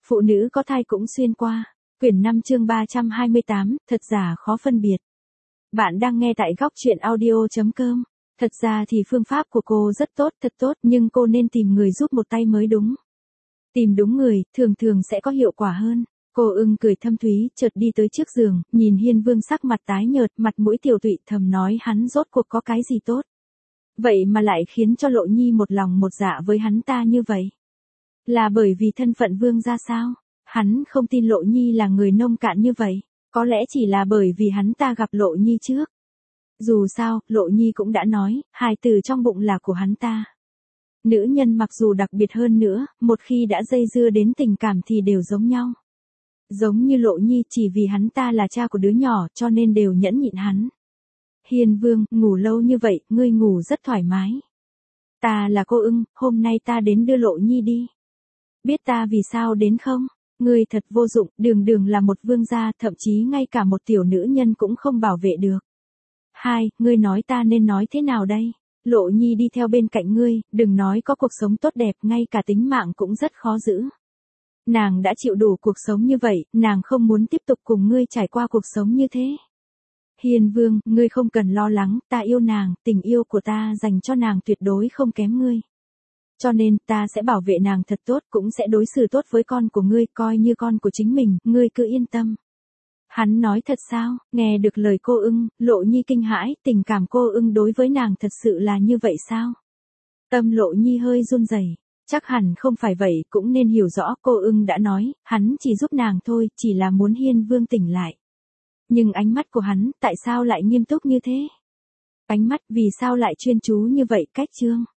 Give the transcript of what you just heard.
Phụ nữ có thai cũng xuyên qua. Quyển 5 chương 328, thật giả khó phân biệt. Bạn đang nghe tại góc truyện audio.com. Thật ra thì phương pháp của cô rất tốt, thật tốt, nhưng cô nên tìm người giúp một tay mới đúng. Tìm đúng người, thường thường sẽ có hiệu quả hơn. Cô Ưng cười thâm thúy, chợt đi tới trước giường, nhìn Hiên Vương sắc mặt tái nhợt, mặt mũi tiều tụy, thầm nói hắn rốt cuộc có cái gì tốt. Vậy mà lại khiến cho Lộ Nhi một lòng một dạ với hắn ta như vậy. Là bởi vì thân phận vương ra sao? Hắn không tin Lộ Nhi là người nông cạn như vậy. Có lẽ chỉ là bởi vì hắn ta gặp Lộ Nhi trước. Dù sao, Lộ Nhi cũng đã nói, hài tử trong bụng là của hắn ta. Nữ nhân mặc dù đặc biệt hơn nữa, một khi đã dây dưa đến tình cảm thì đều giống nhau. Giống như Lộ Nhi chỉ vì hắn ta là cha của đứa nhỏ cho nên đều nhẫn nhịn hắn. Hiên Vương, ngủ lâu như vậy, ngươi ngủ rất thoải mái. Ta là cô Ưng, hôm nay ta đến đưa Lộ Nhi đi. Biết ta vì sao đến không? Ngươi thật vô dụng, đường là một vương gia, thậm chí ngay cả một tiểu nữ nhân cũng không bảo vệ được. Hai, ngươi nói ta nên nói thế nào đây? Lộ Nhi đi theo bên cạnh ngươi, đừng nói có cuộc sống tốt đẹp, ngay cả tính mạng cũng rất khó giữ. Nàng đã chịu đủ cuộc sống như vậy, nàng không muốn tiếp tục cùng ngươi trải qua cuộc sống như thế. Hiên Vương, ngươi không cần lo lắng, ta yêu nàng, tình yêu của ta dành cho nàng tuyệt đối không kém ngươi. Cho nên, ta sẽ bảo vệ nàng thật tốt, cũng sẽ đối xử tốt với con của ngươi, coi như con của chính mình, ngươi cứ yên tâm. Hắn nói thật sao? Nghe được lời cô Ưng, Lộ Nhi kinh hãi, tình cảm cô Ưng đối với nàng thật sự là như vậy sao? Tâm Lộ Nhi hơi run rẩy. Chắc hẳn không phải vậy, cũng nên hiểu rõ, cô Ưng đã nói, hắn chỉ giúp nàng thôi, chỉ là muốn Hiên Vương tỉnh lại. Nhưng ánh mắt của hắn, tại sao lại nghiêm túc như thế? Ánh mắt vì sao lại chuyên chú như vậy, cách chương?